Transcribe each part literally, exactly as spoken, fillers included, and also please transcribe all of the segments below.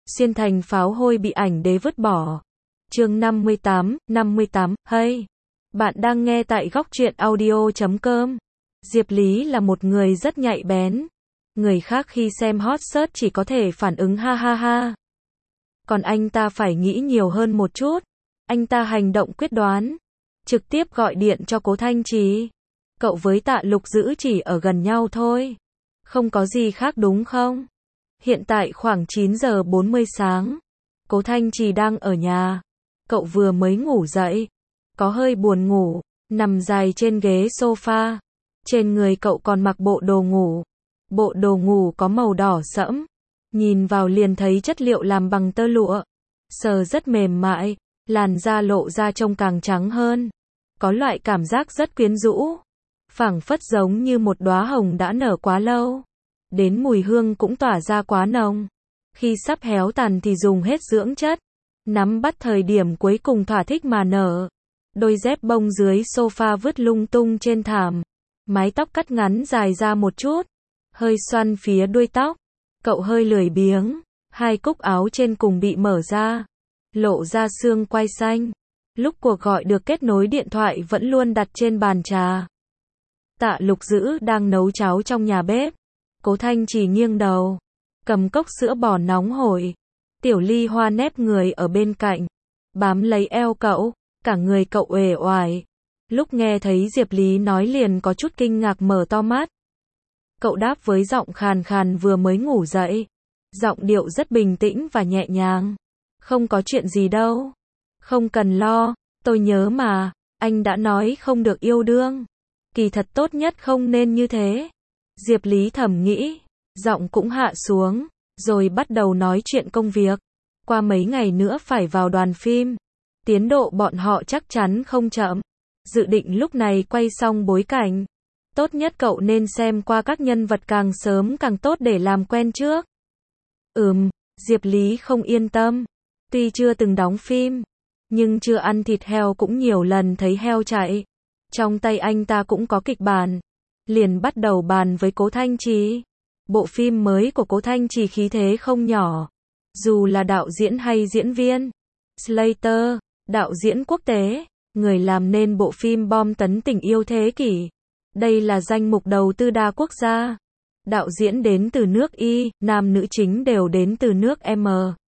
Xuyên thành pháo hôi bị ảnh đế vứt bỏ. Chương năm mươi tám, năm mươi tám, hey. Bạn đang nghe tại góc truyện audio chấm com. Diệp Lý là một người rất nhạy bén. Người khác khi xem hot search chỉ có thể phản ứng ha ha ha. Còn anh ta phải nghĩ nhiều hơn một chút. Anh ta hành động quyết đoán. Trực tiếp gọi điện cho Cố Thanh Trì. Cậu với Tạ Lục Dữ chỉ ở gần nhau thôi. Không có gì khác đúng không? Hiện tại khoảng chín giờ bốn mươi sáng. Cố Thanh Trì đang ở nhà. Cậu vừa mới ngủ dậy. Có hơi buồn ngủ. Nằm dài trên ghế sofa. Trên người cậu còn mặc bộ đồ ngủ. Bộ đồ ngủ có màu đỏ sẫm. Nhìn vào liền thấy chất liệu làm bằng tơ lụa. Sờ rất mềm mại. Làn da lộ ra trông càng trắng hơn. Có loại cảm giác rất quyến rũ. Phảng phất giống như một đóa hồng đã nở quá lâu. Đến mùi hương cũng tỏa ra quá nồng. Khi sắp héo tàn thì dùng hết dưỡng chất. Nắm bắt thời điểm cuối cùng thỏa thích mà nở. Đôi dép bông dưới sofa vứt lung tung trên thảm. Mái tóc cắt ngắn dài ra một chút. Hơi xoăn phía đuôi tóc. Cậu hơi lười biếng. Hai cúc áo trên cùng bị mở ra. Lộ ra xương quai xanh. Lúc cuộc gọi được kết nối điện thoại vẫn luôn đặt trên bàn trà. Tạ Lục Dữ đang nấu cháo trong nhà bếp. Cố Thanh Trì nghiêng đầu. Cầm cốc sữa bò nóng hổi. Tiểu Ly Hoa nép người ở bên cạnh. Bám lấy eo cậu. Cả người cậu uể oải. Lúc nghe thấy Diệp Lý nói liền có chút kinh ngạc mở to mắt. Cậu đáp với giọng khàn khàn vừa mới ngủ dậy. Giọng điệu rất bình tĩnh và nhẹ nhàng. Không có chuyện gì đâu. Không cần lo. Tôi nhớ mà. Anh đã nói không được yêu đương. Kỳ thật tốt nhất không nên như thế. Diệp Lý thầm nghĩ. Giọng cũng hạ xuống. Rồi bắt đầu nói chuyện công việc. Qua mấy ngày nữa phải vào đoàn phim. Tiến độ bọn họ chắc chắn không chậm. Dự định lúc này quay xong bối cảnh. Tốt nhất cậu nên xem qua các nhân vật càng sớm càng tốt để làm quen trước. Ừm, Diệp Lý không yên tâm. Tuy chưa từng đóng phim, nhưng chưa ăn thịt heo cũng nhiều lần thấy heo chạy. Trong tay anh ta cũng có kịch bản. Liền bắt đầu bàn với Cố Thanh Trì. Bộ phim mới của Cố Thanh Trì khí thế không nhỏ. Dù là đạo diễn hay diễn viên. Slater, đạo diễn quốc tế, người làm nên bộ phim bom tấn tình yêu thế kỷ. Đây là danh mục đầu tư đa quốc gia. Đạo diễn đến từ nước Y, nam nữ chính đều đến từ nước M.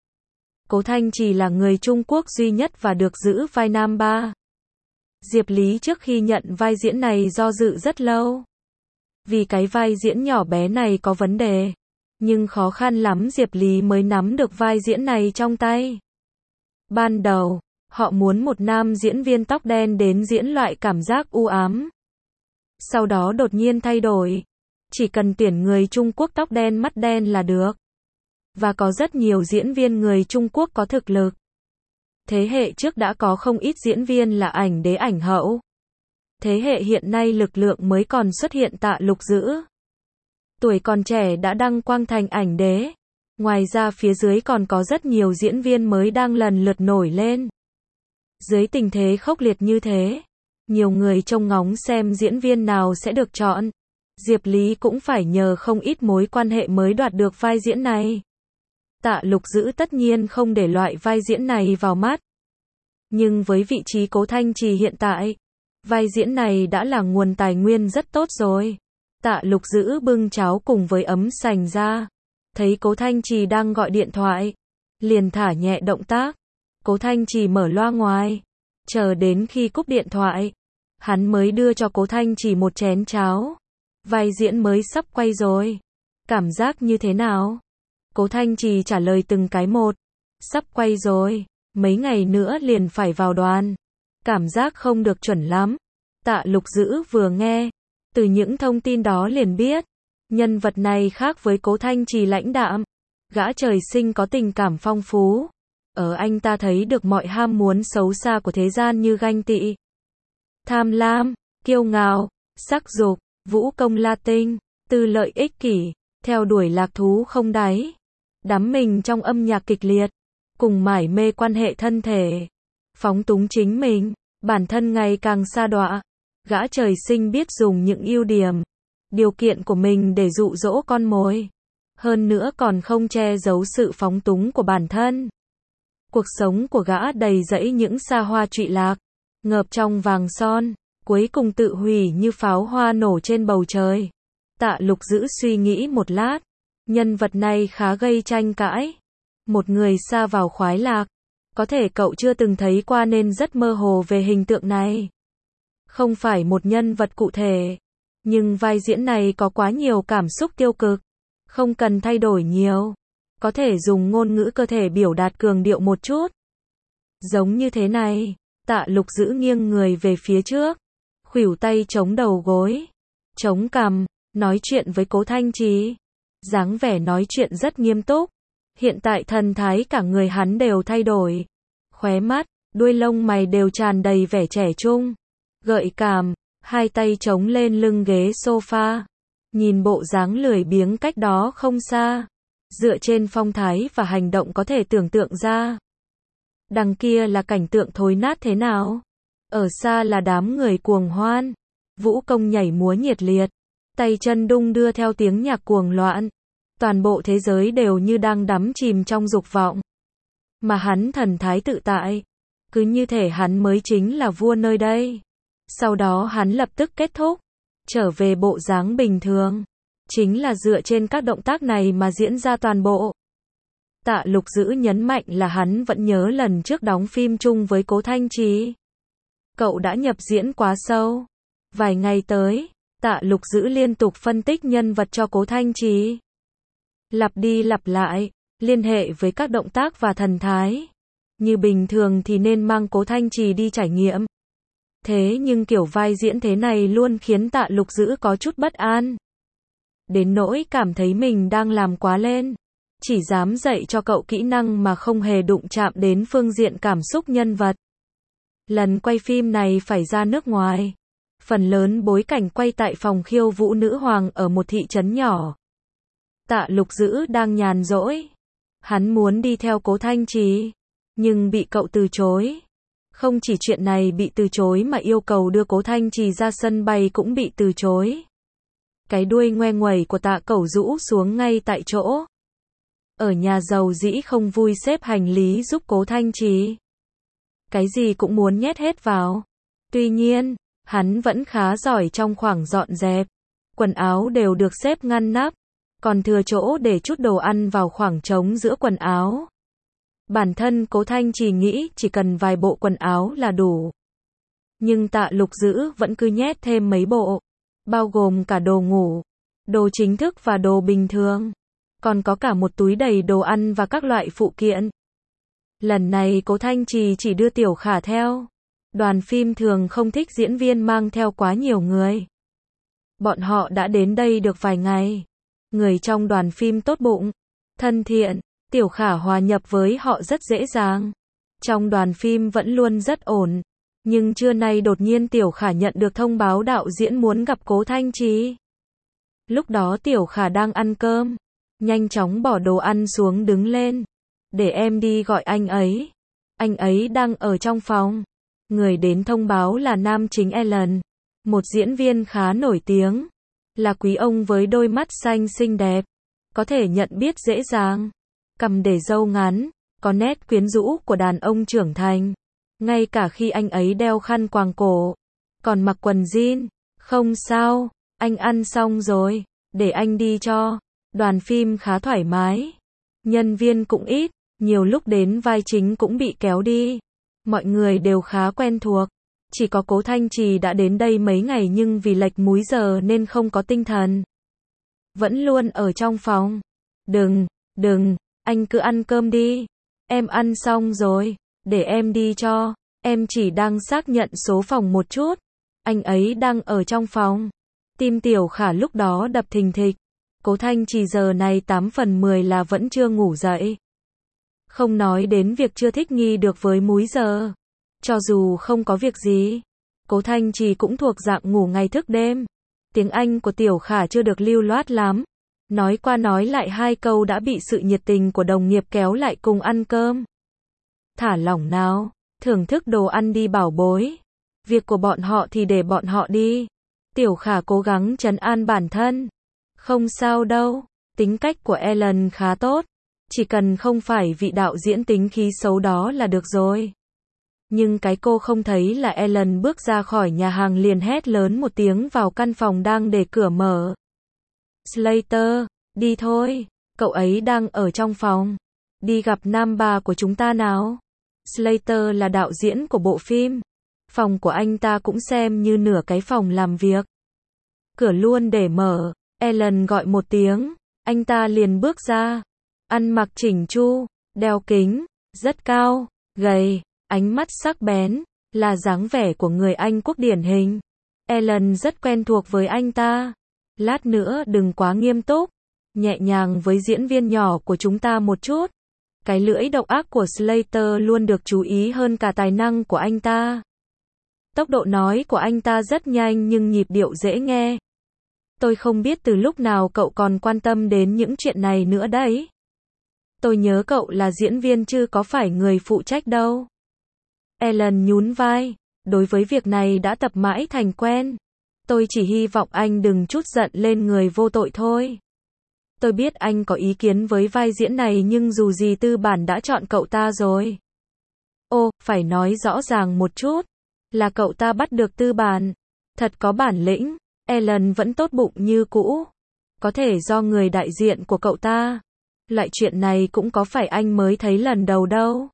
Cố Thanh Trì là người Trung Quốc duy nhất và được giữ vai nam ba. Diệp Lý trước khi nhận vai diễn này do dự rất lâu. Vì cái vai diễn nhỏ bé này có vấn đề. Nhưng khó khăn lắm Diệp Lý mới nắm được vai diễn này trong tay. Ban đầu, họ muốn một nam diễn viên tóc đen đến diễn loại cảm giác u ám. Sau đó đột nhiên thay đổi. Chỉ cần tuyển người Trung Quốc tóc đen mắt đen là được. Và có rất nhiều diễn viên người Trung Quốc có thực lực. Thế hệ trước đã có không ít diễn viên là ảnh đế ảnh hậu. Thế hệ hiện nay lực lượng mới còn xuất hiện Tạ Lục Dữ. Tuổi còn trẻ đã đăng quang thành ảnh đế. Ngoài ra phía dưới còn có rất nhiều diễn viên mới đang lần lượt nổi lên. Dưới tình thế khốc liệt như thế, nhiều người trông ngóng xem diễn viên nào sẽ được chọn. Diệp Lý cũng phải nhờ không ít mối quan hệ mới đoạt được vai diễn này. Tạ Lục Dữ tất nhiên không để loại vai diễn này vào mắt. Nhưng với vị trí Cố Thanh Trì hiện tại, vai diễn này đã là nguồn tài nguyên rất tốt rồi. Tạ Lục Dữ bưng cháo cùng với ấm sành ra. Thấy Cố Thanh Trì đang gọi điện thoại. Liền thả nhẹ động tác. Cố Thanh Trì mở loa ngoài. Chờ đến khi cúp điện thoại. Hắn mới đưa cho Cố Thanh Trì một chén cháo. Vai diễn mới sắp quay rồi. Cảm giác như thế nào? Cố Thanh Trì trả lời từng cái một. Sắp quay rồi. Mấy ngày nữa liền phải vào đoàn. Cảm giác không được chuẩn lắm. Tạ Lục Dữ vừa nghe. Từ những thông tin đó liền biết. Nhân vật này khác với Cố Thanh Trì lãnh đạm. Gã trời sinh có tình cảm phong phú. Ở anh ta thấy được mọi ham muốn xấu xa của thế gian như ganh tị, tham lam, kiêu ngạo, sắc dục, vũ công la tinh, tư lợi ích kỷ, theo đuổi lạc thú không đáy, đắm mình trong âm nhạc kịch liệt, cùng mải mê quan hệ thân thể, phóng túng chính mình, bản thân ngày càng sa đọa. Gã trời sinh biết dùng những ưu điểm, điều kiện của mình để dụ dỗ con mồi. Hơn nữa còn không che giấu sự phóng túng của bản thân. Cuộc sống của gã đầy rẫy những xa hoa trụy lạc, ngợp trong vàng son, cuối cùng tự hủy như pháo hoa nổ trên bầu trời. Tạ Lục Dữ suy nghĩ một lát, nhân vật này khá gây tranh cãi. Một người sa vào khoái lạc, có thể cậu chưa từng thấy qua nên rất mơ hồ về hình tượng này. Không phải một nhân vật cụ thể, nhưng vai diễn này có quá nhiều cảm xúc tiêu cực, không cần thay đổi nhiều. Có thể dùng ngôn ngữ cơ thể biểu đạt cường điệu một chút. Giống như thế này, Tạ Lục Dữ nghiêng người về phía trước, khuỷu tay chống đầu gối, chống cằm, nói chuyện với Cố Thanh Trì. Dáng vẻ nói chuyện rất nghiêm túc. Hiện tại thần thái cả người hắn đều thay đổi. Khóe mắt, đuôi lông mày đều tràn đầy vẻ trẻ trung, gợi cảm, hai tay chống lên lưng ghế sofa. Nhìn bộ dáng lười biếng cách đó không xa. Dựa trên phong thái và hành động có thể tưởng tượng ra. Đằng kia là cảnh tượng thối nát thế nào. Ở xa là đám người cuồng hoan. Vũ công nhảy múa nhiệt liệt. Tay chân đung đưa theo tiếng nhạc cuồng loạn. Toàn bộ thế giới đều như đang đắm chìm trong dục vọng. Mà hắn thần thái tự tại. Cứ như thể hắn mới chính là vua nơi đây. Sau đó hắn lập tức kết thúc. Trở về bộ dáng bình thường. Chính là dựa trên các động tác này mà diễn ra toàn bộ. Tạ Lục Dữ nhấn mạnh là hắn vẫn nhớ lần trước đóng phim chung với Cố Thanh Trì. Cậu đã nhập diễn quá sâu. Vài ngày tới, Tạ Lục Dữ liên tục phân tích nhân vật cho Cố Thanh Trì. Lặp đi lặp lại, liên hệ với các động tác và thần thái. Như bình thường thì nên mang Cố Thanh Trì đi trải nghiệm. Thế nhưng kiểu vai diễn thế này luôn khiến Tạ Lục Dữ có chút bất an. Đến nỗi cảm thấy mình đang làm quá lên. Chỉ dám dạy cho cậu kỹ năng mà không hề đụng chạm đến phương diện cảm xúc nhân vật. Lần quay phim này phải ra nước ngoài. Phần lớn bối cảnh quay tại phòng khiêu vũ nữ hoàng ở một thị trấn nhỏ. Tạ Lục Dữ đang nhàn rỗi. Hắn muốn đi theo Cố Thanh Trì, nhưng bị cậu từ chối. Không chỉ chuyện này bị từ chối mà yêu cầu đưa Cố Thanh Trì ra sân bay cũng bị từ chối. Cái đuôi ngoe nguẩy của Tạ Cẩu rũ xuống ngay tại chỗ. Ở nhà giàu dĩ không vui xếp hành lý giúp Cố Thanh Trì. Cái gì cũng muốn nhét hết vào. Tuy nhiên, hắn vẫn khá giỏi trong khoảng dọn dẹp. Quần áo đều được xếp ngăn nắp, còn thừa chỗ để chút đồ ăn vào khoảng trống giữa quần áo. Bản thân Cố Thanh Trì nghĩ chỉ cần vài bộ quần áo là đủ. Nhưng Tạ Lục Dữ vẫn cứ nhét thêm mấy bộ, bao gồm cả đồ ngủ, đồ chính thức và đồ bình thường. Còn có cả một túi đầy đồ ăn và các loại phụ kiện. Lần này Cố Thanh Trì chỉ đưa Tiểu Khả theo. Đoàn phim thường không thích diễn viên mang theo quá nhiều người. Bọn họ đã đến đây được vài ngày. Người trong đoàn phim tốt bụng, thân thiện, Tiểu Khả hòa nhập với họ rất dễ dàng. Trong đoàn phim vẫn luôn rất ổn. Nhưng trưa nay đột nhiên Tiểu Khả nhận được thông báo đạo diễn muốn gặp Cố Thanh Trì. Lúc đó Tiểu Khả đang ăn cơm. Nhanh chóng bỏ đồ ăn xuống đứng lên. Để em đi gọi anh ấy. Anh ấy đang ở trong phòng. Người đến thông báo là nam chính Alan. Một diễn viên khá nổi tiếng. Là quý ông với đôi mắt xanh xinh đẹp. Có thể nhận biết dễ dàng. Cằm để râu ngắn. Có nét quyến rũ của đàn ông trưởng thành. Ngay cả khi anh ấy đeo khăn quàng cổ. Còn mặc quần jean. Không sao. Anh ăn xong rồi. Để anh đi cho. Đoàn phim khá thoải mái. Nhân viên cũng ít. Nhiều lúc đến vai chính cũng bị kéo đi. Mọi người đều khá quen thuộc. Chỉ có Cố Thanh Trì đã đến đây mấy ngày nhưng vì lệch múi giờ nên không có tinh thần. Vẫn luôn ở trong phòng. Đừng, đừng, anh cứ ăn cơm đi. Em ăn xong rồi. Để em đi cho. Em chỉ đang xác nhận số phòng một chút. Anh ấy đang ở trong phòng. Tim Tiểu Khả lúc đó đập thình thịch. Cố Thanh Trì giờ này tám phần mười là vẫn chưa ngủ dậy. Không nói đến việc chưa thích nghi được với múi giờ. Cho dù không có việc gì, Cố Thanh Trì cũng thuộc dạng ngủ ngày thức đêm. Tiếng Anh của Tiểu Khả chưa được lưu loát lắm. Nói qua nói lại hai câu đã bị sự nhiệt tình của đồng nghiệp kéo lại cùng ăn cơm. Thả lỏng nào, thưởng thức đồ ăn đi bảo bối. Việc của bọn họ thì để bọn họ đi. Tiểu Khả cố gắng trấn an bản thân. Không sao đâu, Tính cách của Ellen khá tốt, chỉ cần không phải vị đạo diễn tính khí xấu đó là được rồi. Nhưng cái cô không thấy là Ellen bước ra khỏi nhà hàng liền hét lớn một tiếng vào căn phòng đang để cửa mở. Slater, đi thôi, cậu ấy đang ở trong phòng. Đi gặp nam bà của chúng ta nào. Slater là đạo diễn của bộ phim. Phòng của anh ta cũng xem như nửa cái phòng làm việc. Cửa luôn để mở, Ellen gọi một tiếng, anh ta liền bước ra. Ăn mặc chỉnh chu, đeo kính, rất cao, gầy, ánh mắt sắc bén, là dáng vẻ của người Anh quốc điển hình. Ellen rất quen thuộc với anh ta. Lát nữa đừng quá nghiêm túc, nhẹ nhàng với diễn viên nhỏ của chúng ta một chút. Cái lưỡi độc ác của Slater luôn được chú ý hơn cả tài năng của anh ta. Tốc độ nói của anh ta rất nhanh nhưng nhịp điệu dễ nghe. Tôi không biết từ lúc nào cậu còn quan tâm đến những chuyện này nữa đấy. Tôi nhớ cậu là diễn viên chứ có phải người phụ trách đâu. Ellen nhún vai, đối với việc này đã tập mãi thành quen. Tôi chỉ hy vọng anh đừng trút giận lên người vô tội thôi. Tôi biết anh có ý kiến với vai diễn này nhưng dù gì tư bản đã chọn cậu ta rồi. Ô, phải nói rõ ràng một chút. Là cậu ta bắt được tư bản. Thật có bản lĩnh. Ellen vẫn tốt bụng như cũ. Có thể do người đại diện của cậu ta. Loại chuyện này cũng có phải anh mới thấy lần đầu đâu.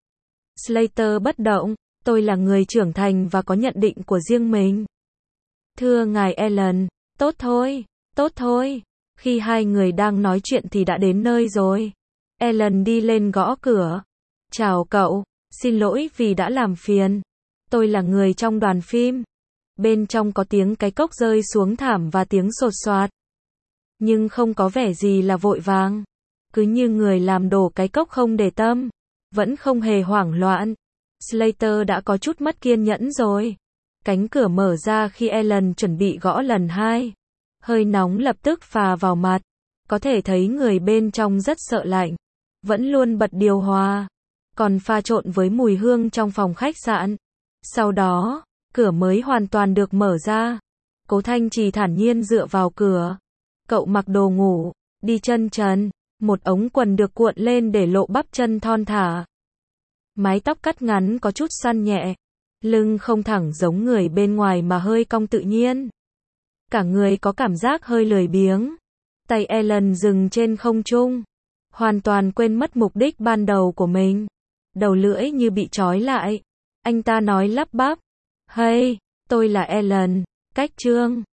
Slater bất động. Tôi là người trưởng thành và có nhận định của riêng mình. Thưa ngài Ellen, tốt thôi, tốt thôi. Khi hai người đang nói chuyện thì đã đến nơi rồi. Ellen đi lên gõ cửa. Chào cậu, xin lỗi vì đã làm phiền. Tôi là người trong đoàn phim. Bên trong có tiếng cái cốc rơi xuống thảm và tiếng sột soạt. Nhưng không có vẻ gì là vội vàng. Cứ như người làm đổ cái cốc không để tâm. Vẫn không hề hoảng loạn. Slater đã có chút mất kiên nhẫn rồi. Cánh cửa mở ra khi Ellen chuẩn bị gõ lần hai. Hơi nóng lập tức phà vào mặt. Có thể thấy người bên trong rất sợ lạnh. Vẫn luôn bật điều hòa. Còn pha trộn với mùi hương trong phòng khách sạn. Sau đó, cửa mới hoàn toàn được mở ra. Cố Thanh Trì thản nhiên dựa vào cửa. Cậu mặc đồ ngủ, đi chân trần. Một ống quần được cuộn lên để lộ bắp chân thon thả. Mái tóc cắt ngắn có chút săn nhẹ. Lưng không thẳng giống người bên ngoài mà hơi cong tự nhiên. Cả người có cảm giác hơi lười biếng. Tay Ellen dừng trên không trung. Hoàn toàn quên mất mục đích ban đầu của mình. Đầu lưỡi như bị trói lại. Anh ta nói lắp bắp. Hey, tôi là Ellen, cách trương.